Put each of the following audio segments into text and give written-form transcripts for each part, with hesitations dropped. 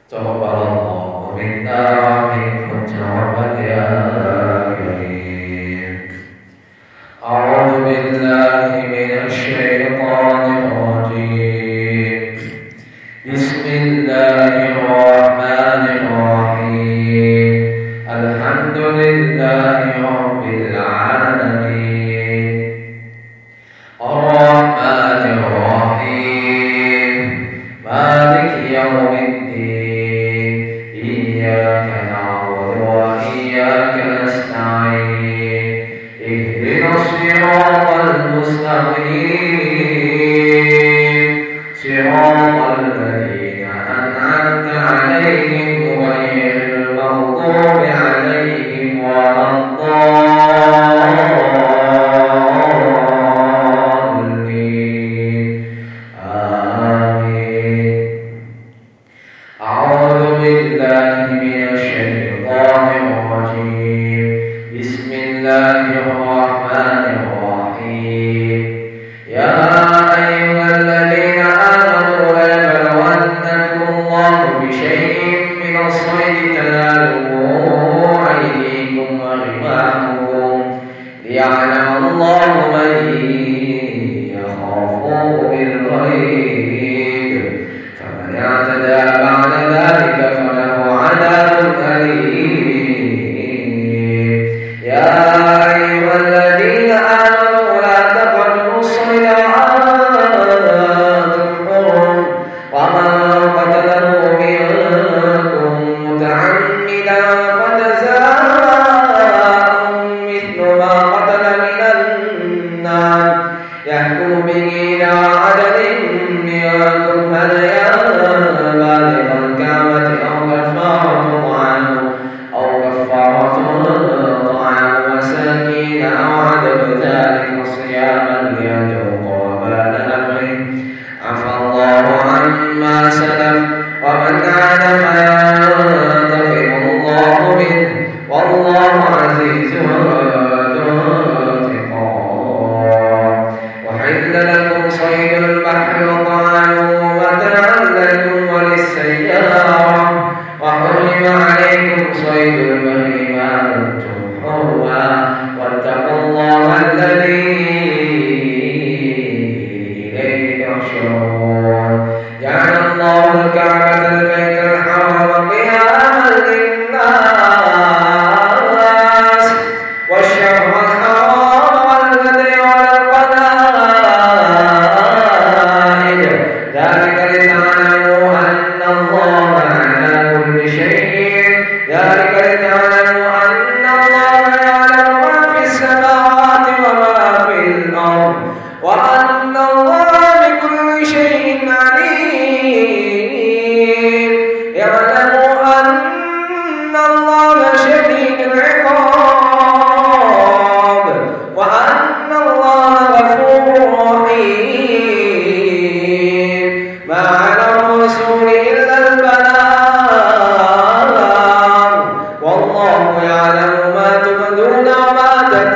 تقبل الله منا ومنكم توبة يا كريم. أعوذ بالله من الشيطان الرجيم. بسم الله الرحمن الرحيم. الحمد لله رب العالمين الرحمن الرحيم مالك يوم الدين إياك نعبد وإياك نستعين اهدنا الصراط المستقيم صراط الذين أنعمت عليهم غير المغضوب عليهم ولا الضالين آمين. أعوذ بالله من الشيطان الرجيم. بسم الله الرحمن الرحيم. يا أيها الذين آمنوا ليبلونكم الله بشيء من الصيد تناله أيديكم ورماحكم ليعلم الله من يخافه بالغيب فمن اعتدى بعد ذلك فله عذاب أليم. يا أيها الذين آمنوا لا تقتلوا الصيد وأنتم حرم ومن قتله منكم متعمدا فجزاء مثل ما قتل من النار يحكم به إلى عدد منكم هديا بالغ الكعبة أو كفارة طعام مساكين أو عدد ذلك صياما ليذوقوا وبال أمره عفى الله عما سلف ومن عاد فينتقم الله منه والله عزيز ذو انتقام. وحل لكم صيد البحر وطعامه متاعا لكم وللسيارة وحرم عليكم صيد البر ما دمتم حرما واتقوا الله الذي إليه تحشرون. جعل الله الكعبة البيت الحرام قياما للناس والشهر الحرام والهدي والقلائد ذلك لتعلموا أن الله على كل شيء يعلم ما في السماوات وما في الأرض وأن الله بكل شيء عليم. يعلم أن الله شديد العقاب وأن الله غفور رحيم. ما على الرسول إلا البلاغ والله يعلم ما تبدون وما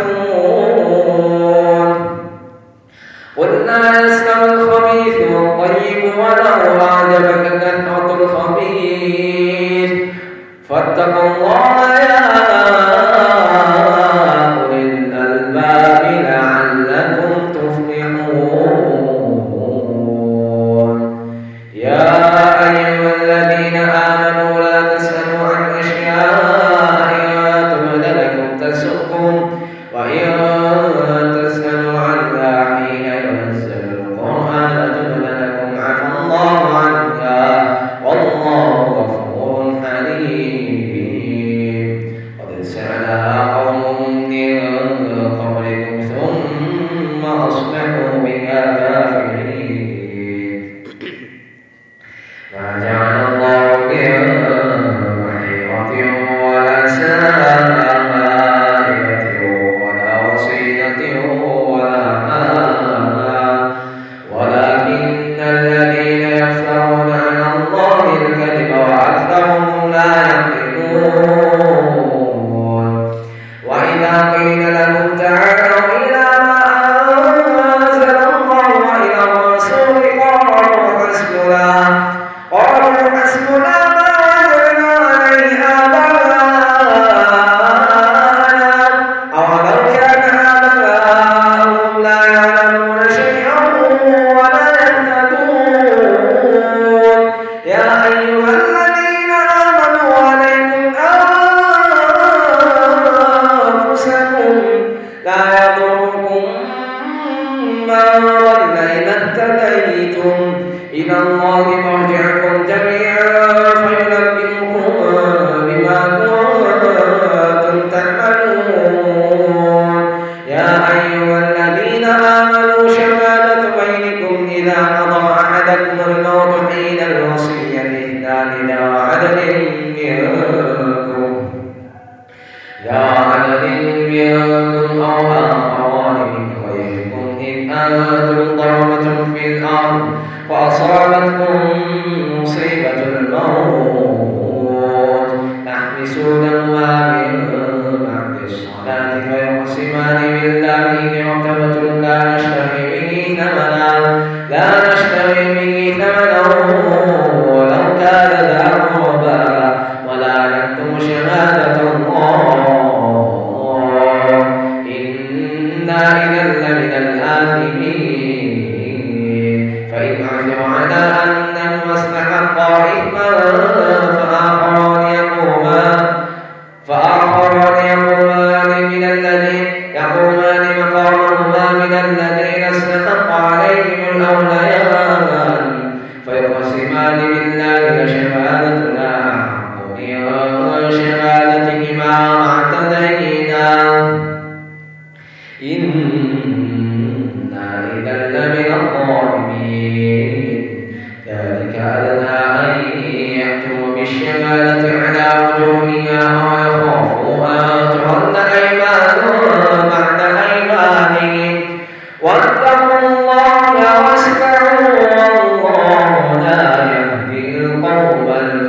تكتمون. قل لا يستوي الخبيث والطيب ولو أعجبك كثرة الخبيث فاتقوا الله يا أولي الألباب لعلكم تفلحون. يا أيها الذين آمنوا لا تسألوا عن أشياء تبد لكم تسؤكم وإن تسألوا عنها حين ينزل القرآن تبد لكم عفى الله عنها والله غفور حليم. قد سألها قوم من قبلكم ثم أصبحوا بها كافرين. ما جعل الله من بحيرة ولا سائبة ولا وصيلة ولا حام ولكن الذين يفترون على الله الكذب وأكثرهم لا يعقلون. وإذا قيل لهم تعالوا إلى ما أنزل الله وإلى الرسول قالوا حسبنا ما عدد منكم أو آخران من غيركم إذ أنتم ضربتم في الأرض فأصابتكم مصيبة الموت تحبسونهما من بعد الصلاة فيقسمان بالله إن ارتبتم لا نشتري به ثمنا ولو كان ذا قربى ولا نكتم شهادة الله إنا إذا لمن الآثمين فإن عثروا على أنهما استحقا إثما فآخران مقامهما من الذين استحق عليهم الأوليان فيقسمان بالله لشهادتنا أحق من شهادتهما واعتدينا إنا إذا لمن الظالمين ذلك أدنى أن يأتوا بالشهادة على وجوهها ويخافوا أن ترد أيمان بعد أيمانهم واتقوا الله واسمعوا والله لا يهدي القوم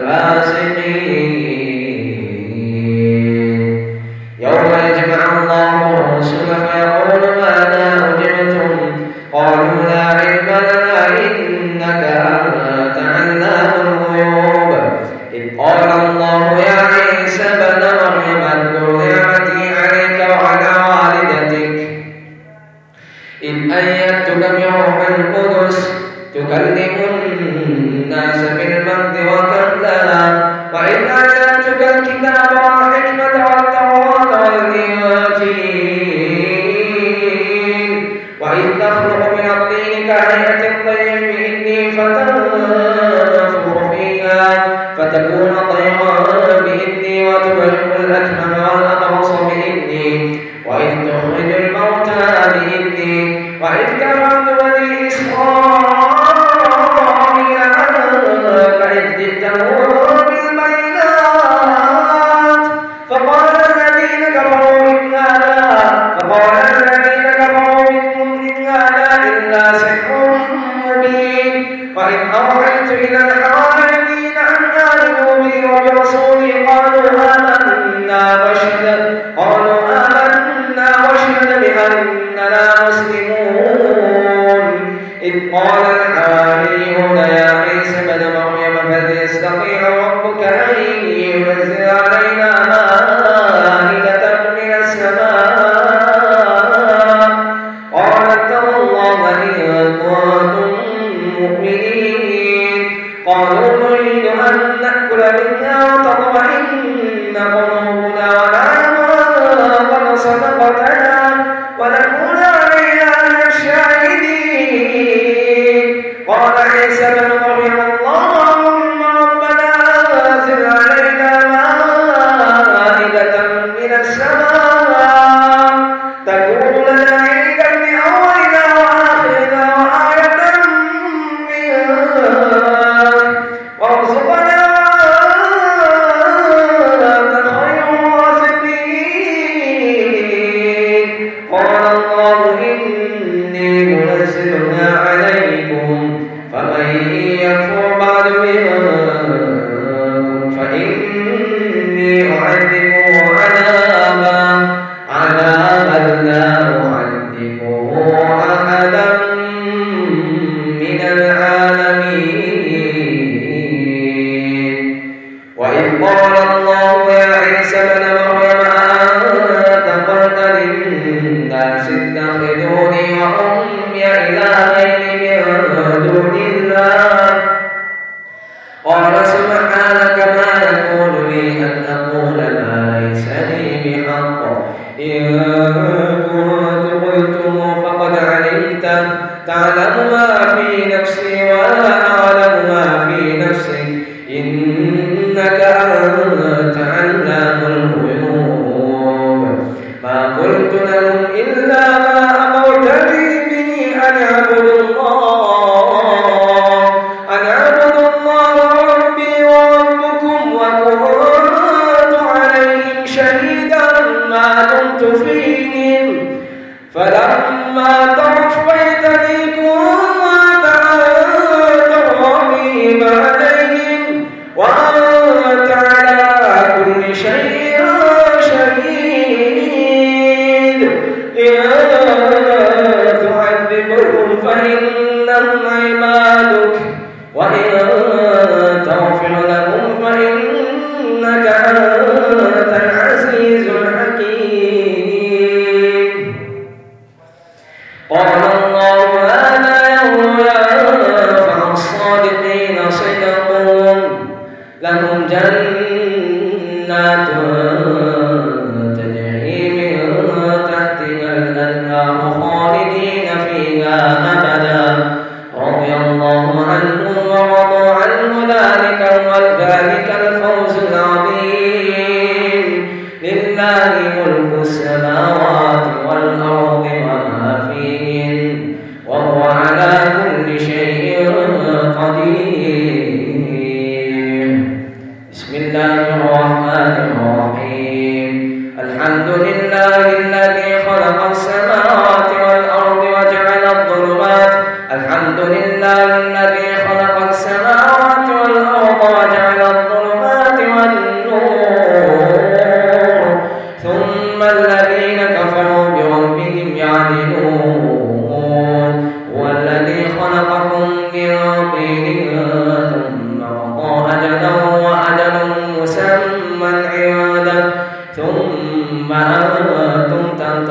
الفاسقين يوم يجمع الله الرسل فيقول ماذا أجبتم قالوا لا علم لنا إنك أنت علام الغيوب إذ قال الله يا عيسى ابن مريم اذكر نعمتي عليك وعلى والدتك إذ أيدتك بروح القدس تكلم الناس بالمهد وكهلا وإذ علمتك الكتاب والحكمة والتوراة والإنجيل وإذ تخلق من الطين كهيئة الطير بإذني فتنفخ فيها فتكون طيرا بإذني وتبرئ الأكمه والأبرص بإذني وإذ تخرج الموتى بإذني وإذ كفرت بني إسرائيل عنك إذ جئتهم بالبينات فقال الذين كفروا إن هذا إلا سحر مبين وإذ أوحيت إلى الحواريين أن آمنوا بي وبرسولي قالوا آمنا واشهد بأننا مسلمون إذ قال الحواريون يا عيسى ابن مريم هل يستطيع ربك أن ينزل علينا مائدة من السماء قال اتقوا الله إن كنتم مؤمنين قالوا نريد أن نأكل منها وتطمئن قلوبنا ونعلم قد صدقتنا ونكون عليها من الشاهدين قال عيسى ابن مريم اللهم ربنا أنزل علينا مائدة من السماء تكون لنا عيدا لأولنا وآخرنا وآية منك وارزقنا وأنت خير الرازقين قال الله إني منزلها عليكم فمن يكفر بعد منكم فإني أعذبه عذابا لا أعذبه أحدا من العالمين وإذ قال الله يا عيسى ابن مريم أأنت قلت للناس اتخذوني وأمي إلهين من دون الله قال سبحانك ما يكون لي أن أقول ما ليس لي بحق إن كنت قلته فقد علمته تعلم ما في نفسي ولا أعلم ما في نفسك إنك أنت علام الغيوب ما قلت لهم إلا ما أمرتني به أن أعبدوا الله ربي وربكم وكنت عليهم شهيدا ما دمت فيهم فلما توفيتني كنت أنت الرقيب عليهم وأنت على كل شيء شهيد إن تعذبهم فإنهم عبادك وإن تغفر لهم فإنك أنت العزيز الحكيم. قال الله هذا يوم ينفع الصادقين صدقهم لهم جنات تجري من تحتها الأنهار خالدين فيها أبدا رضي الله عنهم ورضوا عنه ذلك الفوز العظيم. لله ملك السماوات والأرض وما فيهن وهو على كل شيء قدير. بسم الله الرحمن الرحيم. الحمد لله الذي خلق السماوات والأرض وجعل الظلمات الحمد لله الذي خلق السماوات والأرض وجعل الظلمات والنور ثم الذين كفروا بربهم يعدلون هو الذي خلقكم من طين ثم قضى أجلا وأجل مسمى عنده ثم أنتم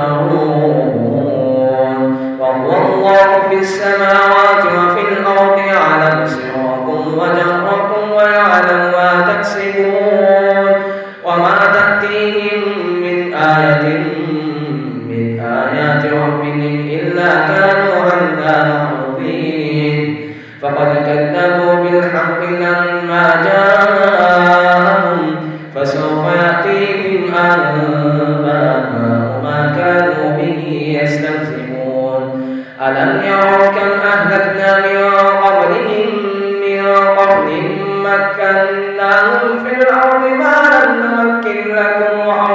تمترون وهو الله في السماوات وفي الأرض يعلم سركم وجهركم ويعلم ما تكسبون وما تأتيهم من آية من آيات ربهم إلا كانوا عنها معرضين فقد كذبوا بالحق لما جاءهم فسوف يأتيهم أنباء ما كانوا به يستهزئون. ألم يروا كم أهلكنا من قبلهم من قرن مكناهم في الأرض ما لم نمكن لكم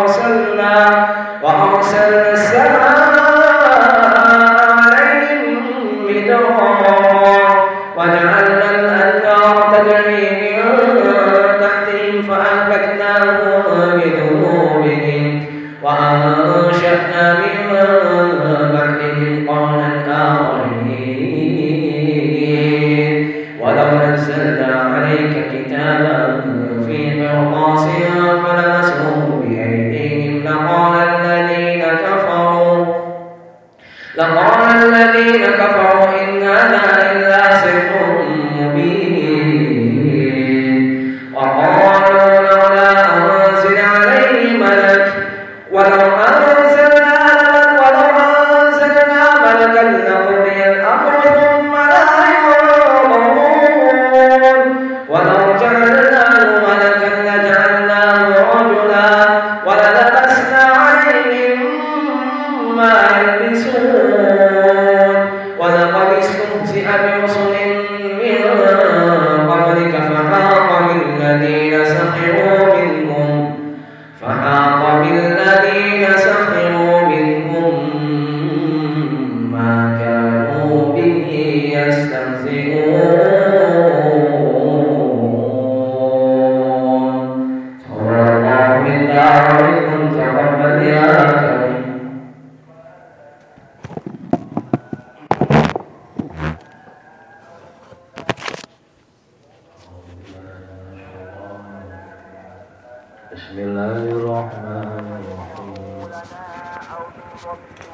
وأرسلنا السماء عليهم مدرارا وجعلنا الأنهار تجري من تحتهم فأهلكناهم بذنوبهم وأنشأنا من بعدهم قرنا آخرين ولو نزلنا عليك كتابا في قرطاس فلمسوه بأيديهم لقال الذين كفروا إن هذا إلا سحر مبين وقالوا لولا أنزل عليه ملك ولو أنزلنا ملكا لقضي الأمر ثم لا ينظرون ولو جعلناه ملكا لجعلناه رجلا وللبسنا عليهم ما يلبسون ولقد استهزئ برسل من قبلك فحاق بالذين سخروا منهم ما كانوا به يستهزئون. صلى الله بالله عليكم تقبل يا كريم. بسم الله الرحمن الرحيم.